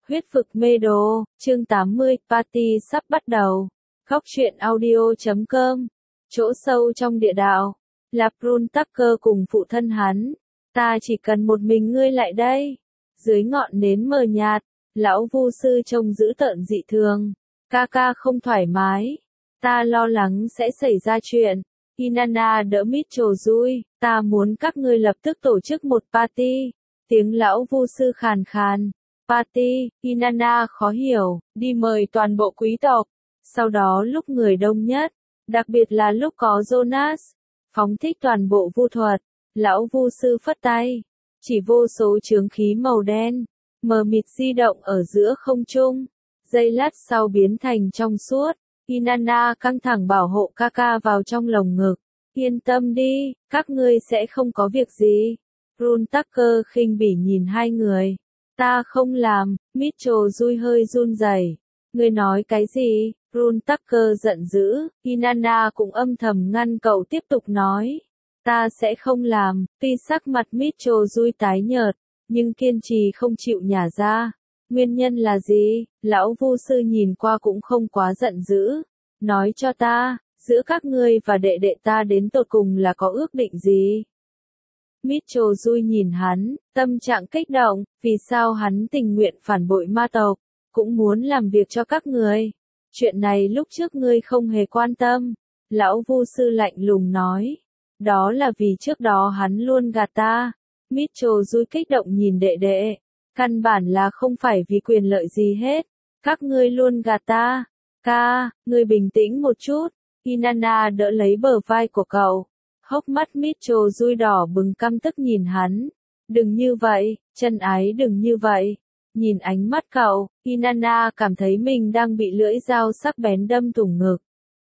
Huyết vực mê đồ, chương 80, party sắp bắt đầu. Góc truyện audio.com. Chỗ sâu trong địa đạo, là Brun Tucker cùng phụ thân hắn. Ta chỉ cần một mình ngươi lại đây. Dưới ngọn nến mờ nhạt, lão vu sư trông dữ tợn dị thường. Ca không thoải mái. Ta lo lắng sẽ xảy ra chuyện. Inanna đỡ Mitchell Dui, ta muốn các ngươi lập tức tổ chức một party. Tiếng lão vu sư khàn khàn. Party, Inanna khó hiểu, đi mời toàn bộ quý tộc. Sau đó lúc người đông nhất, đặc biệt là lúc có Jonas, phóng thích toàn bộ vu thuật, lão vu sư phất tay. Chỉ vô số chướng khí màu đen, mờ mịt di động ở giữa không trung. Giây lát sau biến thành trong suốt. Inanna căng thẳng bảo hộ ca vào trong lồng ngực. Yên tâm đi, các ngươi sẽ không có việc gì. Brun Tucker khinh bỉ nhìn hai người. Ta không làm, Mitchell Dui hơi run rẩy. Ngươi nói cái gì? Brun Tucker giận dữ, Inanna cũng âm thầm ngăn cậu tiếp tục nói. Ta sẽ không làm, tuy sắc mặt Mitchell Dui tái nhợt, nhưng kiên trì không chịu nhả ra. Nguyên nhân là gì? Lão vu sư nhìn qua cũng không quá giận dữ. Nói cho ta, giữa các ngươi và đệ đệ ta đến tột cùng là có ước định gì? Mitchell Dui nhìn hắn, tâm trạng kích động, vì sao hắn tình nguyện phản bội ma tộc, cũng muốn làm việc cho các người. Chuyện này lúc trước ngươi không hề quan tâm. Lão vu sư lạnh lùng nói. Đó là vì trước đó hắn luôn gạt ta. Mitchell Dui kích động nhìn đệ đệ. Căn bản là không phải vì quyền lợi gì hết. Các ngươi luôn gạt ta. Ca, ngươi bình tĩnh một chút. Inanna đỡ lấy bờ vai của cậu. Hốc mắt Mitchell Dui đỏ bừng căm tức nhìn hắn. Đừng như vậy, chân ái đừng như vậy. Nhìn ánh mắt cậu, Inanna cảm thấy mình đang bị lưỡi dao sắc bén đâm thủng ngực.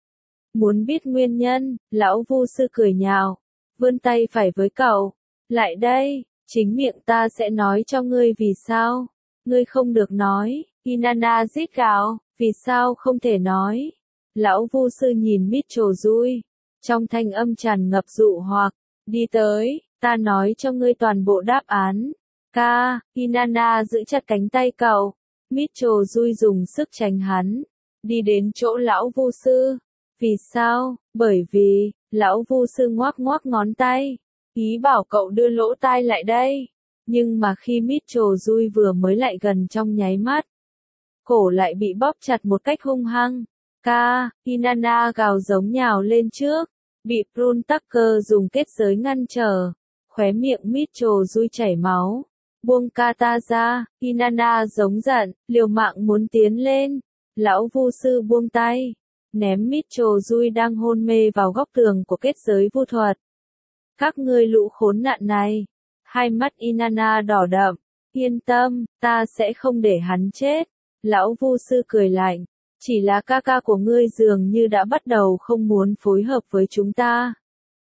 Muốn biết nguyên nhân, lão vu sư cười nhạo. Vươn tay phải với cậu. Lại đây, chính miệng ta sẽ nói cho ngươi vì sao. Ngươi không được nói, Inanna rít gào, vì sao không thể nói. Lão vu sư nhìn Mitchell Dui. Trong thanh âm tràn ngập dụ hoặc, đi tới, ta nói cho ngươi toàn bộ đáp án. Ca, Inanna giữ chặt cánh tay cậu. Mitchell Dui dùng sức tránh hắn. Đi đến chỗ lão vu sư. Vì sao? Bởi vì, lão vu sư ngoắc ngón tay. Ý bảo cậu đưa lỗ tai lại đây. Nhưng mà khi Mitchell Dui vừa mới lại gần trong nháy mắt, cổ lại bị bóp chặt một cách hung hăng. Ca, Inanna gào giống nhào lên trước. Bị Brun Tucker dùng kết giới ngăn trở. Khóe miệng Mitchell Dui chảy máu. Buông ta ra, Inanna giống giận, liều mạng muốn tiến lên. Lão vu sư buông tay. Ném Mitchell Dui đang hôn mê vào góc tường của kết giới vu thuật. Các ngươi lũ khốn nạn này. Hai mắt Inanna đỏ đậm. Yên tâm, ta sẽ không để hắn chết. Lão vu sư cười lạnh. Chỉ là ca của ngươi dường như đã bắt đầu không muốn phối hợp với chúng ta.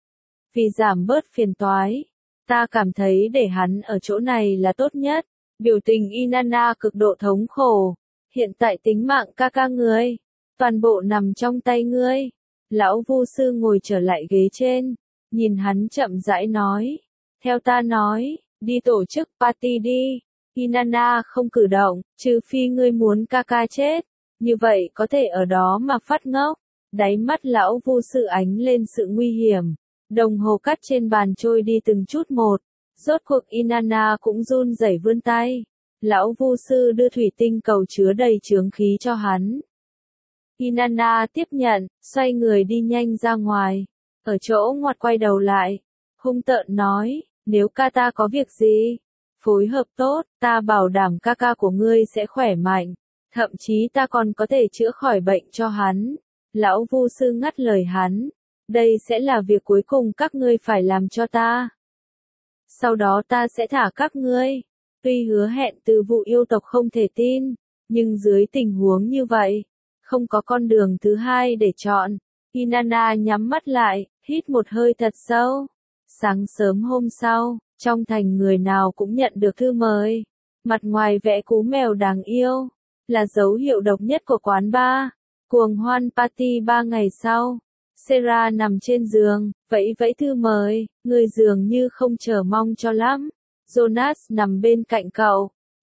Vì giảm bớt phiền toái, ta cảm thấy để hắn ở chỗ này là tốt nhất. Biểu tình Inanna cực độ thống khổ. Hiện tại tính mạng ca ngươi, toàn bộ nằm trong tay ngươi. Lão vu sư ngồi trở lại ghế trên, nhìn hắn chậm rãi nói. Theo ta nói, đi tổ chức party đi. Inanna không cử động, trừ phi ngươi muốn ca chết. Như vậy có thể ở đó mà phát ngốc. Đáy mắt lão vu sư ánh lên sự nguy hiểm. Đồng hồ cắt trên bàn trôi đi từng chút một. Rốt cuộc Inanna cũng run rẩy vươn tay. Lão vu sư đưa thủy tinh cầu chứa đầy chướng khí cho hắn. Inanna tiếp nhận, xoay người đi nhanh ra ngoài. Ở chỗ ngoặt quay đầu lại. Hung tợn nói, nếu ca ta có việc gì, phối hợp tốt, ta bảo đảm ca của ngươi sẽ khỏe mạnh. Thậm chí ta còn có thể chữa khỏi bệnh cho hắn. Lão vu sư ngắt lời hắn. Đây sẽ là việc cuối cùng các ngươi phải làm cho ta. Sau đó ta sẽ thả các ngươi. Tuy hứa hẹn từ vụ yêu tộc không thể tin, nhưng dưới tình huống như vậy, không có con đường thứ hai để chọn. Inanna nhắm mắt lại, hít một hơi thật sâu. Sáng sớm hôm sau, trong thành người nào cũng nhận được thư mời. Mặt ngoài vẽ cú mèo đáng yêu, là dấu hiệu độc nhất của quán bar. Cuồng hoan party 3 ngày sau. Sarah nằm trên giường, vẫy thư mời, người dường như không chờ mong cho lắm. Jonas nằm bên cạnh cậu.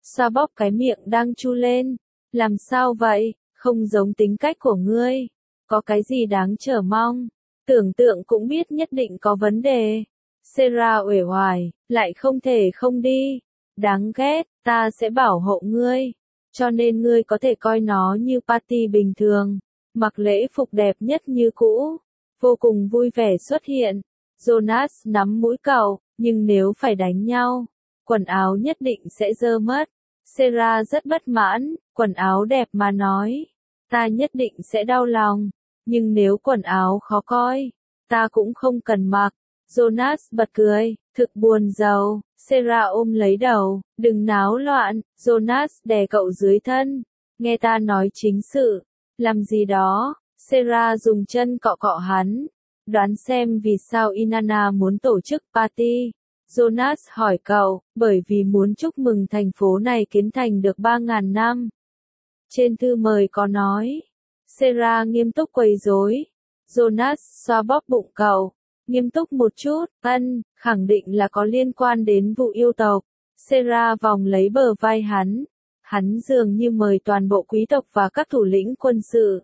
xoa bóp cái miệng đang chu lên. Làm sao vậy, không giống tính cách của ngươi. Có cái gì đáng chờ mong. Tưởng tượng cũng biết nhất định có vấn đề. Sarah uể oải, lại không thể không đi. Đáng ghét, ta sẽ bảo hộ ngươi. Cho nên ngươi có thể coi nó như party bình thường. Mặc lễ phục đẹp nhất như cũ. Vô cùng vui vẻ xuất hiện. Jonas nắm mũi cậu, nhưng nếu phải đánh nhau, quần áo nhất định sẽ dơ mất. Sarah rất bất mãn, quần áo đẹp mà nói. Ta nhất định sẽ đau lòng. Nhưng nếu quần áo khó coi, ta cũng không cần mặc. Jonas bật cười, thực buồn rầu. Sarah ôm lấy đầu, đừng náo loạn. Jonas đè cậu dưới thân. Nghe ta nói chính sự. Làm gì đó. Sarah dùng chân cọ cọ hắn. Đoán xem vì sao Inanna muốn tổ chức party. Jonas hỏi cậu, bởi vì muốn chúc mừng thành phố này kiến thành được 3.000 năm. Trên thư mời có nói. Sarah nghiêm túc quấy rối. Jonas xoa bóp bụng cậu. Nghiêm túc một chút, khẳng định là có liên quan đến vụ yêu tộc. Sarah vòng lấy bờ vai hắn. Hắn dường như mời toàn bộ quý tộc và các thủ lĩnh quân sự.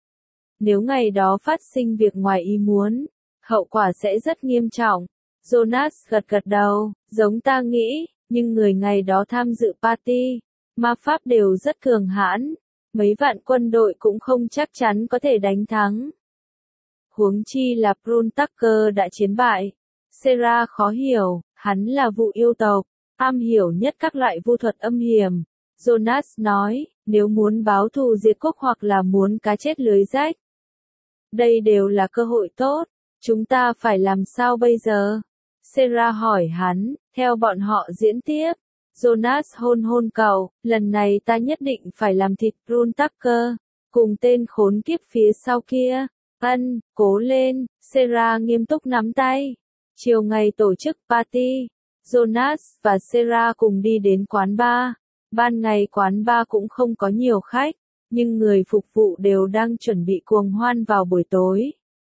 Nếu ngày đó phát sinh việc ngoài ý muốn, hậu quả sẽ rất nghiêm trọng. Jonas gật gật đầu, giống ta nghĩ, nhưng người ngày đó tham dự party, ma pháp đều rất cường hãn, mấy vạn quân đội cũng không chắc chắn có thể đánh thắng. Huống chi là Bruntacker đã chiến bại. Sarah khó hiểu, hắn là vụ yêu tộc, am hiểu nhất các loại vu thuật âm hiểm. Jonas nói, nếu muốn báo thù diệt quốc hoặc là muốn cá chết lưới rách, đây đều là cơ hội tốt. Chúng ta phải làm sao bây giờ? Sarah hỏi hắn, theo bọn họ diễn tiếp. Jonas hôn hôn cậu, lần này ta nhất định phải làm thịt Bruntacker, cùng tên khốn kiếp phía sau kia. Cố lên. Sarah nghiêm túc nắm tay. Chiều ngày tổ chức party, Jonas và Sarah cùng đi đến quán bar. Ban ngày quán bar cũng không có nhiều khách, nhưng người phục vụ đều đang chuẩn bị cuồng hoan vào buổi tối.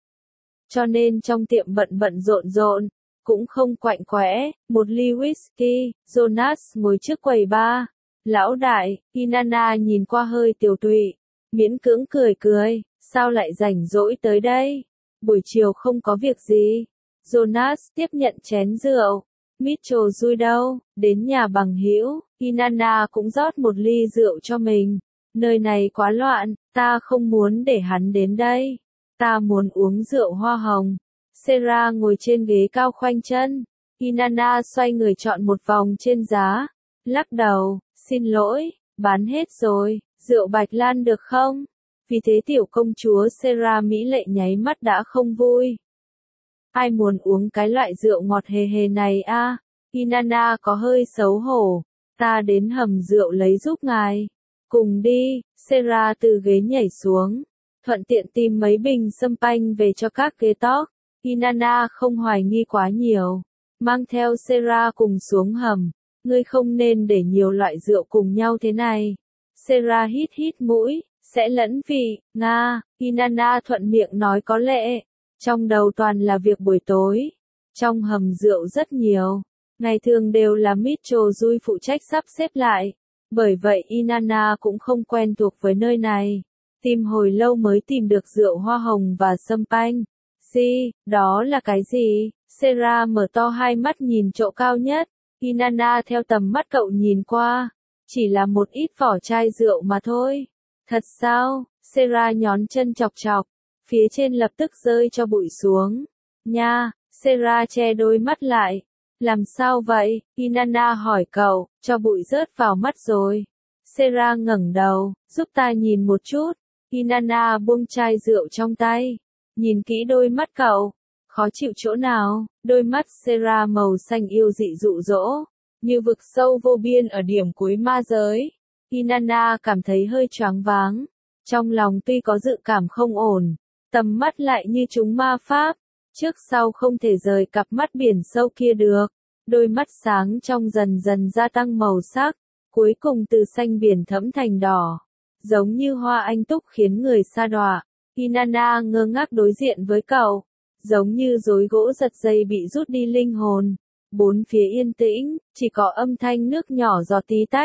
Cho nên trong tiệm bận rộn, cũng không quạnh quẽ. Một ly whisky, Jonas ngồi trước quầy bar. Lão đại, Inanna nhìn qua hơi tiều tụy, miễn cưỡng cười, sao lại rảnh rỗi tới đây? Buổi chiều không có việc gì. Jonas tiếp nhận chén rượu. Mitchell vui đâu, đến nhà bằng hữu. Inanna cũng rót một ly rượu cho mình. Nơi này quá loạn, ta không muốn để hắn đến đây. Ta muốn uống rượu hoa hồng. Sarah ngồi trên ghế cao khoanh chân. Inanna xoay người chọn một vòng trên giá. Lắc đầu, xin lỗi, bán hết rồi, rượu Bạch Lan được không? Vì thế tiểu công chúa Sarah mỹ lệ nháy mắt đã không vui. Ai muốn uống cái loại rượu ngọt hề hề này a? Inanna có hơi xấu hổ. Ta đến hầm rượu lấy giúp ngài. Cùng đi. Sarah từ ghế nhảy xuống, thuận tiện tìm mấy bình champagne về cho các ghế talk. Inanna không hoài nghi quá nhiều, mang theo Sarah cùng xuống hầm. Ngươi không nên để nhiều loại rượu cùng nhau thế này. Sarah hít mũi, sẽ lẫn vị. Nga. Inanna thuận miệng nói có lệ. Trong đầu toàn là việc buổi tối. Trong hầm rượu rất nhiều. Ngày thường đều là Mitchell Dui phụ trách sắp xếp lại. Bởi vậy Inanna cũng không quen thuộc với nơi này. Tìm hồi lâu mới tìm được rượu hoa hồng và champagne. Đó là cái gì? Sarah mở to hai mắt nhìn chỗ cao nhất. Inanna theo tầm mắt cậu nhìn qua. Chỉ là một ít vỏ chai rượu mà thôi. Thật sao? Sarah nhón chân chọc chọc. Phía trên lập tức rơi cho bụi xuống. Nha. Sarah che đôi mắt lại. Làm sao vậy? Inanna hỏi cậu, cho bụi rớt vào mắt rồi. Sarah ngẩng đầu, giúp ta nhìn một chút. Inanna buông chai rượu trong tay. Nhìn kỹ đôi mắt cậu. Khó chịu chỗ nào? Đôi mắt Sarah màu xanh yêu dị dụ dỗ, như vực sâu vô biên ở điểm cuối ma giới. Inanna cảm thấy hơi choáng váng. Trong lòng tuy có dự cảm không ổn, tầm mắt lại như trúng ma pháp. Trước sau không thể rời cặp mắt biển sâu kia được. Đôi mắt sáng trong dần dần gia tăng màu sắc, cuối cùng từ xanh biển thẫm thành đỏ, giống như hoa anh túc khiến người sa đọa. Inanna ngơ ngác đối diện với cậu, giống như rối gỗ giật dây bị rút đi linh hồn. Bốn phía yên tĩnh, chỉ có âm thanh nước nhỏ giọt tí tách.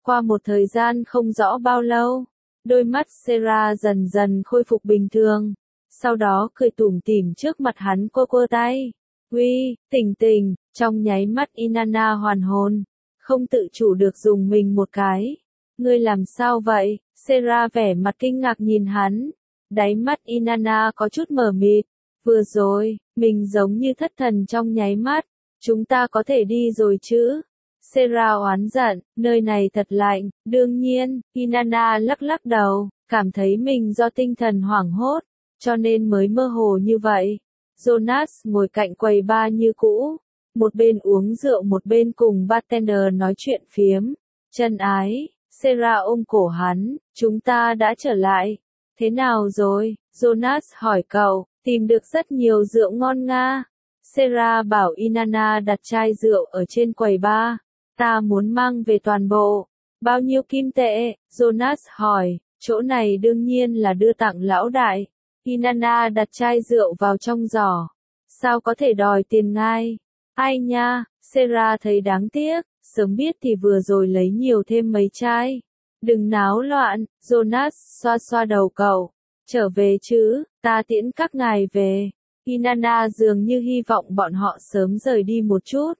Qua một thời gian không rõ bao lâu, đôi mắt Sarah dần dần khôi phục bình thường. Sau đó cười tủm tỉm trước mặt hắn quơ quơ tay. Uy, tỉnh tỉnh, trong nháy mắt Inanna hoàn hồn, không tự chủ được dùng mình một cái. Ngươi làm sao vậy? Sarah vẻ mặt kinh ngạc nhìn hắn. Đáy mắt Inanna có chút mờ mịt. Vừa rồi, mình giống như thất thần trong nháy mắt. Chúng ta có thể đi rồi chứ? Sarah oán giận, nơi này thật lạnh. Đương nhiên, Inanna lắc lắc đầu, cảm thấy mình do tinh thần hoảng hốt, cho nên mới mơ hồ như vậy. Jonas ngồi cạnh quầy bar như cũ, một bên uống rượu một bên cùng bartender nói chuyện phiếm. Chân ái, Sarah ôm cổ hắn, chúng ta đã trở lại. Thế nào rồi? Jonas hỏi cậu, tìm được rất nhiều rượu ngon nga. Sarah bảo Inanna đặt chai rượu ở trên quầy bar. Ta muốn mang về toàn bộ. Bao nhiêu kim tệ? Jonas hỏi, chỗ này đương nhiên là đưa tặng lão đại. Inanna đặt chai rượu vào trong giỏ. Sao có thể đòi tiền ngay? Ai nha, Sarah thấy đáng tiếc, sớm biết thì vừa rồi lấy nhiều thêm mấy chai. Đừng náo loạn, Jonas xoa xoa đầu cậu. Trở về chứ, ta tiễn các ngài về. Inanna dường như hy vọng bọn họ sớm rời đi một chút.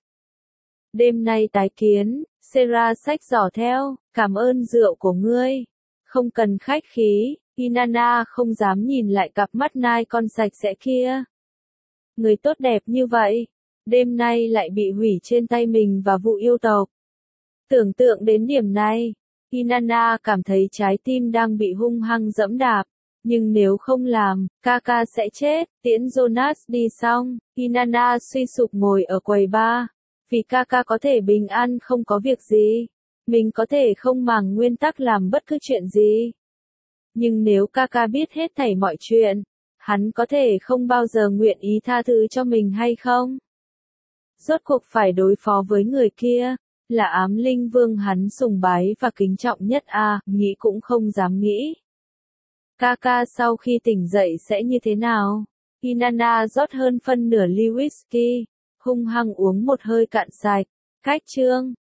Đêm nay tái kiến, Sarah xách giỏ theo, cảm ơn rượu của ngươi. Không cần khách khí, Inanna không dám nhìn lại cặp mắt nai con sạch sẽ kia. Người tốt đẹp như vậy, đêm nay lại bị hủy trên tay mình và vụ yêu tộc. Tưởng tượng đến điểm này, Inanna cảm thấy trái tim đang bị hung hăng dẫm đạp. Nhưng nếu không làm, Kaka sẽ chết. Tiễn Jonas đi xong, Inanna suy sụp ngồi ở quầy bar. Vì Kaka có thể bình an không có việc gì, mình có thể không màng nguyên tắc làm bất cứ chuyện gì. Nhưng nếu Kaka biết hết thảy mọi chuyện, hắn có thể không bao giờ nguyện ý tha thứ cho mình hay không? Rốt cuộc phải đối phó với người kia, là ám linh vương hắn sùng bái và kính trọng nhất nghĩ cũng không dám nghĩ. Kaka sau khi tỉnh dậy sẽ như thế nào? Inanna rót hơn phân nửa ly whisky, hung hăng uống một hơi cạn sạch. Cách chương